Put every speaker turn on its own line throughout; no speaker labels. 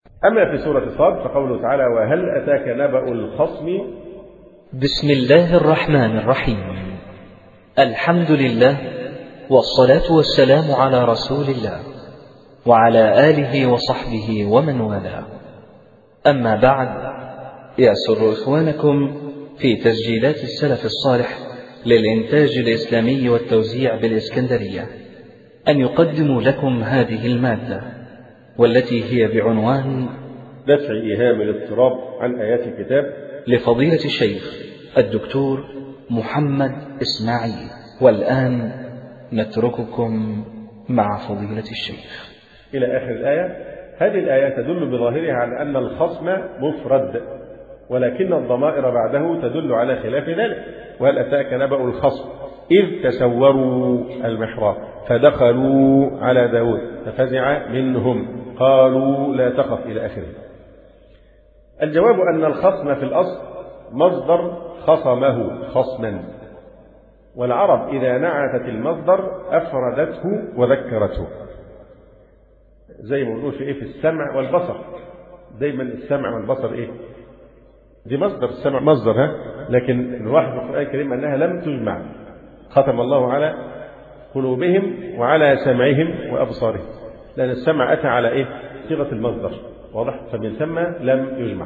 أما في سورة صاد فقوله تعالى: وهل أتاك نبأ الخصم.
بسم الله الرحمن الرحيم. الحمد لله، والصلاة والسلام على رسول الله وعلى آله وصحبه ومن والاه. أما بعد، يسر إخوانكم في تسجيلات السلف الصالح للإنتاج الإسلامي والتوزيع بالإسكندرية أن يقدموا لكم هذه المادة، والتي هي بعنوان
دفع إيهام الاضطراب عن آيات الكتاب
لفضيلة الشيخ الدكتور محمد إسماعيل. والآن نترككم مع فضيلة الشيخ.
إلى آخر الآية. هذه الآية تدل بظاهرها على أن الخصم مفرد، ولكن الضمائر بعده تدل على خلاف ذلك. وهل أتاك نبأ الخصم إذ تسوروا المحراب فدخلوا على داود ففزع منهم قالوا لا تخف إلى آخره. الجواب أن الخصم في الأصل مصدر خصمه خصما، والعرب إذا نعتت المصدر أفردته وذكرته، زي ما بنقول في السمع والبصر. دايما السمع والبصر دي مصدر، السمع مصدر، لكن نلاحظ في القرآن الكريم أنها لم تجمع. ختم الله على قلوبهم وعلى سمعهم وأبصارهم، لأن السمع أتى على صيغة المصدر، واضح؟ فمن ثم لم يجمع.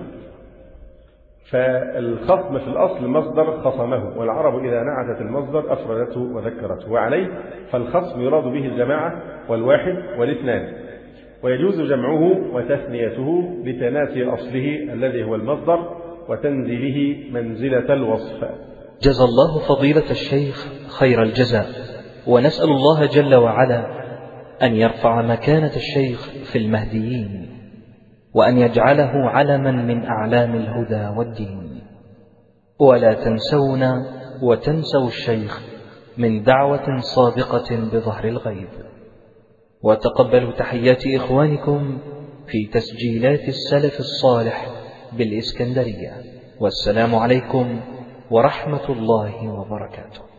فالخصم في الأصل مصدر خصمه، والعرب إذا نعتت المصدر أفردته وذكرته، وعليه فالخصم يراد به الجماعة والواحد والاثنان، ويجوز جمعه وتثنيته لتناسي أصله الذي هو المصدر وتنزيله منزلة الوصف.
جزى الله فضيلة الشيخ خير الجزاء، ونسأل الله جل وعلا أن يرفع مكانة الشيخ في المهديين، وأن يجعله علما من أعلام الهدى والدين. ولا تنسونا وتنسوا الشيخ من دعوة صادقة بظهر الغيب. وتقبلوا تحيات إخوانكم في تسجيلات السلف الصالح بالإسكندرية، والسلام عليكم ورحمة الله وبركاته.